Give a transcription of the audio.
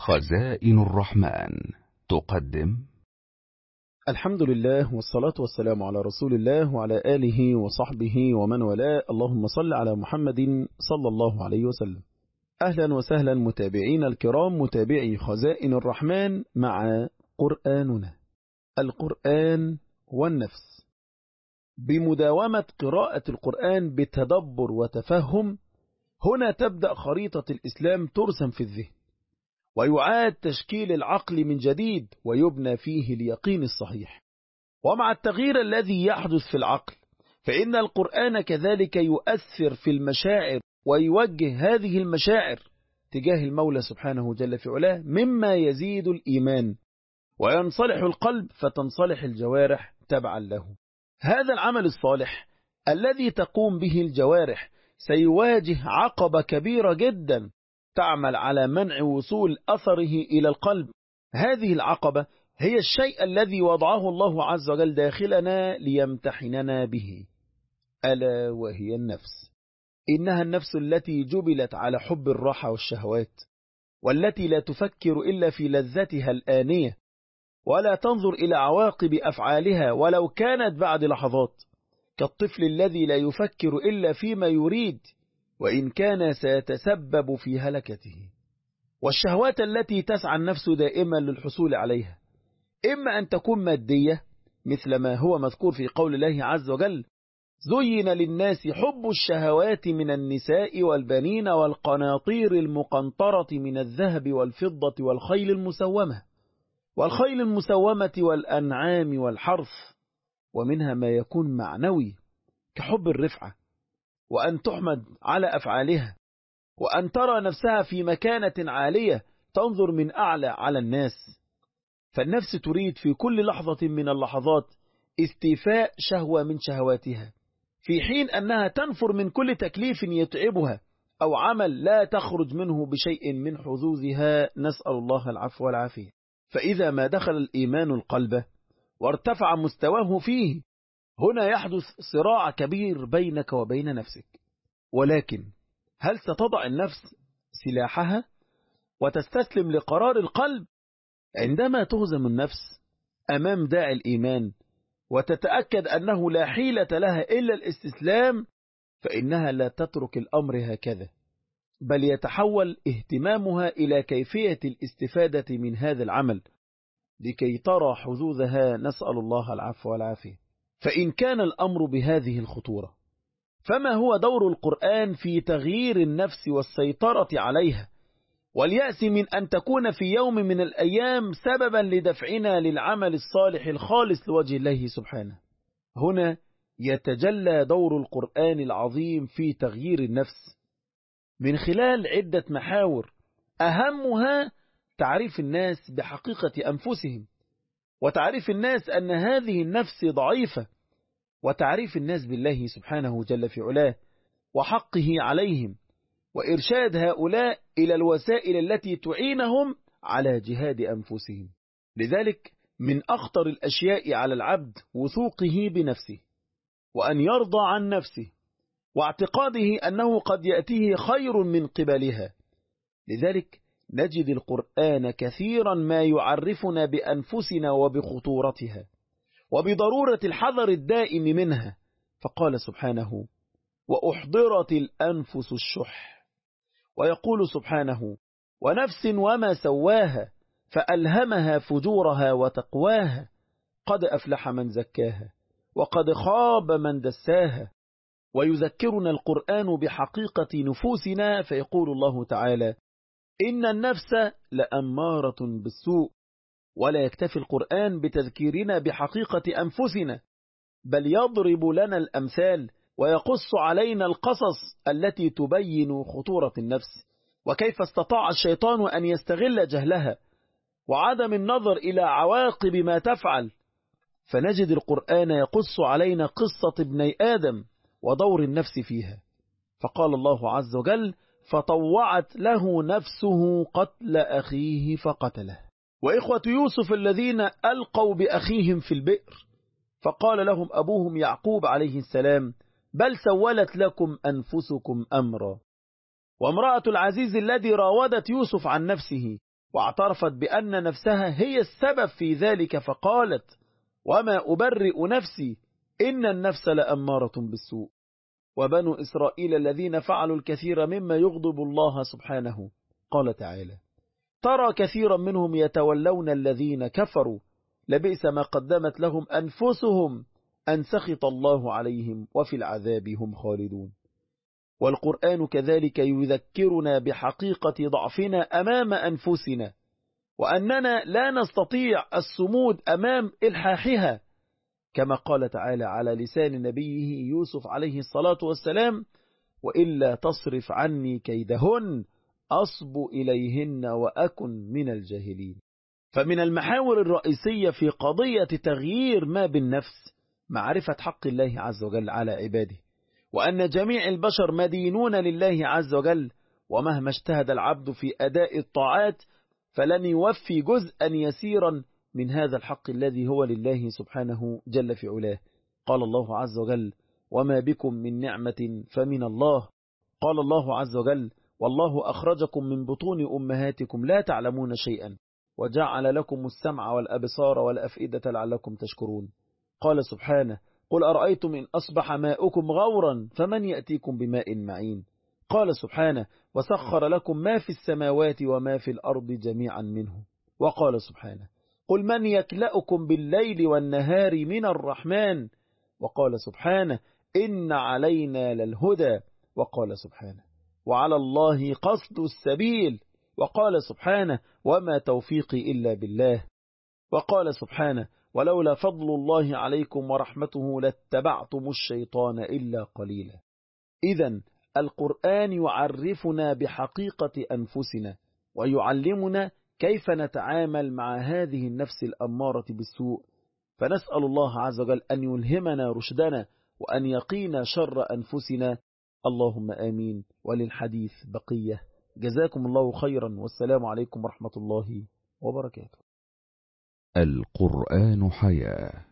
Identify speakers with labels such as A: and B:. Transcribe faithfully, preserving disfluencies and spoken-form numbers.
A: خزائن الرحمن تقدم.
B: الحمد لله والصلاة والسلام على رسول الله وعلى آله وصحبه ومن والاه. اللهم صل على محمد صلى الله عليه وسلم. أهلا وسهلا متابعين الكرام، متابعي خزائن الرحمن مع قرآننا. القرآن والنفس. بمداومة قراءة القرآن بتدبر وتفهم، هنا تبدأ خريطة الإسلام ترسم في الذهن، ويعاد تشكيل العقل من جديد ويبنى فيه اليقين الصحيح. ومع التغيير الذي يحدث في العقل، فإن القرآن كذلك يؤثر في المشاعر ويوجه هذه المشاعر تجاه المولى سبحانه جل في علاه، مما يزيد الإيمان وينصلح القلب فتنصلح الجوارح تبعا له. هذا العمل الصالح الذي تقوم به الجوارح سيواجه عقبة كبيرة جدا تعمل على منع وصول أثره إلى القلب. هذه العقبة هي الشيء الذي وضعه الله عز وجل داخلنا ليمتحننا به، ألا وهي النفس. إنها النفس التي جبلت على حب الراحة والشهوات، والتي لا تفكر إلا في لذتها الآنية، ولا تنظر إلى عواقب أفعالها ولو كانت بعد لحظات، كالطفل الذي لا يفكر إلا فيما يريد وإن كان سيتسبب في هلكته. والشهوات التي تسعى النفس دائما للحصول عليها، إما أن تكون مادية مثل ما هو مذكور في قول الله عز وجل: زين للناس حب الشهوات من النساء والبنين والقناطير المقنطرة من الذهب والفضة والخيل المسومة والخيل المسومة والأنعام والحرث. ومنها ما يكون معنوي كحب الرفعة، وأن تحمد على أفعالها، وأن ترى نفسها في مكانة عالية تنظر من أعلى على الناس. فالنفس تريد في كل لحظة من اللحظات استيفاء شهوة من شهواتها، في حين أنها تنفر من كل تكليف يتعبها أو عمل لا تخرج منه بشيء من حظوظها، نسأل الله العفو والعافية. فإذا ما دخل الإيمان القلب وارتفع مستواه فيه، هنا يحدث صراع كبير بينك وبين نفسك. ولكن هل ستضع النفس سلاحها وتستسلم لقرار القلب؟ عندما تهزم النفس أمام داعي الإيمان وتتأكد أنه لا حيلة لها إلا الاستسلام، فإنها لا تترك الأمر هكذا، بل يتحول اهتمامها إلى كيفية الاستفادة من هذا العمل لكي ترى حظوظها، نسأل الله العفو والعافية. فإن كان الأمر بهذه الخطورة، فما هو دور القرآن في تغيير النفس والسيطرة عليها، واليأس من أن تكون في يوم من الأيام سببا لدفعنا للعمل الصالح الخالص لوجه الله سبحانه؟ هنا يتجلى دور القرآن العظيم في تغيير النفس من خلال عدة محاور، أهمها تعريف الناس بحقيقة أنفسهم، وتعريف الناس أن هذه النفس ضعيفة، وتعريف الناس بالله سبحانه جل في علاه وحقه عليهم، وإرشاد هؤلاء إلى الوسائل التي تعينهم على جهاد أنفسهم. لذلك من أخطر الأشياء على العبد وثوقه بنفسه، وأن يرضى عن نفسه، واعتقاده أنه قد يأتيه خير من قبلها. لذلك نجد القرآن كثيرا ما يعرفنا بأنفسنا وبخطورتها وبضرورة الحذر الدائم منها. فقال سبحانه: وأحضرت الأنفس الشح. ويقول سبحانه: ونفس وما سواها فألهمها فجورها وتقواها قد أفلح من زكاها وقد خاب من دساها. ويذكرنا القرآن بحقيقة نفوسنا، فيقول الله تعالى: إن النفس لأمارة بالسوء. ولا يكتفي القرآن بتذكيرنا بحقيقة أنفسنا، بل يضرب لنا الأمثال ويقص علينا القصص التي تبين خطورة النفس، وكيف استطاع الشيطان أن يستغل جهلها وعدم النظر إلى عواقب ما تفعل. فنجد القرآن يقص علينا قصة ابني آدم ودور النفس فيها. فقال الله عز وجل: فطوعت له نفسه قتل أخيه فقتله. وإخوة يوسف الذين ألقوا بأخيهم في البئر، فقال لهم أبوهم يعقوب عليه السلام: بل سولت لكم أنفسكم أمرا. وامرأة العزيز الذي راودت يوسف عن نفسه، واعترفت بأن نفسها هي السبب في ذلك فقالت: وما أبرئ نفسي إن النفس لأمارة بالسوء. وبنو إسرائيل الذين فعلوا الكثير مما يغضب الله سبحانه، قال تعالى: ترى كثيرا منهم يتولون الذين كفروا لبئس ما قدمت لهم أنفسهم أن سخط الله عليهم وفي العذاب هم خالدون. والقرآن كذلك يذكرنا بحقيقة ضعفنا أمام أنفسنا، وأننا لا نستطيع الصمود أمام إلحاحها، كما قال تعالى على لسان نبيه يوسف عليه الصلاة والسلام: وإلا تصرف عني كيدهن أصب إليهن وأكن من الجاهلين. فمن المحاور الرئيسية في قضية تغيير ما بالنفس معرفة حق الله عز وجل على عباده، وأن جميع البشر مدينون لله عز وجل، ومهما اجتهد العبد في أداء الطاعات فلن يوفي جزءا يسيرا من هذا الحق الذي هو لله سبحانه جل في علاه. قال الله عز وجل: وما بكم من نعمة فمن الله. قال الله عز وجل: والله أخرجكم من بطون أمهاتكم لا تعلمون شيئا وجعل لكم السمع والأبصار والأفئدة لعلكم تشكرون. قال سبحانه: قل أرأيتم إن أصبح ماؤكم غورا فمن يأتيكم بماء معين. قال سبحانه: وسخر لكم ما في السماوات وما في الأرض جميعا منه. وقال سبحانه: قل من يكلأكم بالليل والنهار من الرحمن. وقال سبحانه: إن علينا للهدى. وقال سبحانه: وعلى الله قصد السبيل. وقال سبحانه: وما توفيقي إلا بالله. وقال سبحانه: ولولا فضل الله عليكم ورحمته لاتبعتم الشيطان إلا قليلا. إذن القرآن يعرفنا بحقيقة أنفسنا، ويعلمنا كيف نتعامل مع هذه النفس الأمارة بالسوء، فنسأل الله عز وجل أن يلهمنا رشدنا وأن يقينا شر أنفسنا. اللهم آمين. وللحديث بقية. جزاكم الله خيرا، والسلام عليكم ورحمة الله وبركاته.
A: القرآن حياة.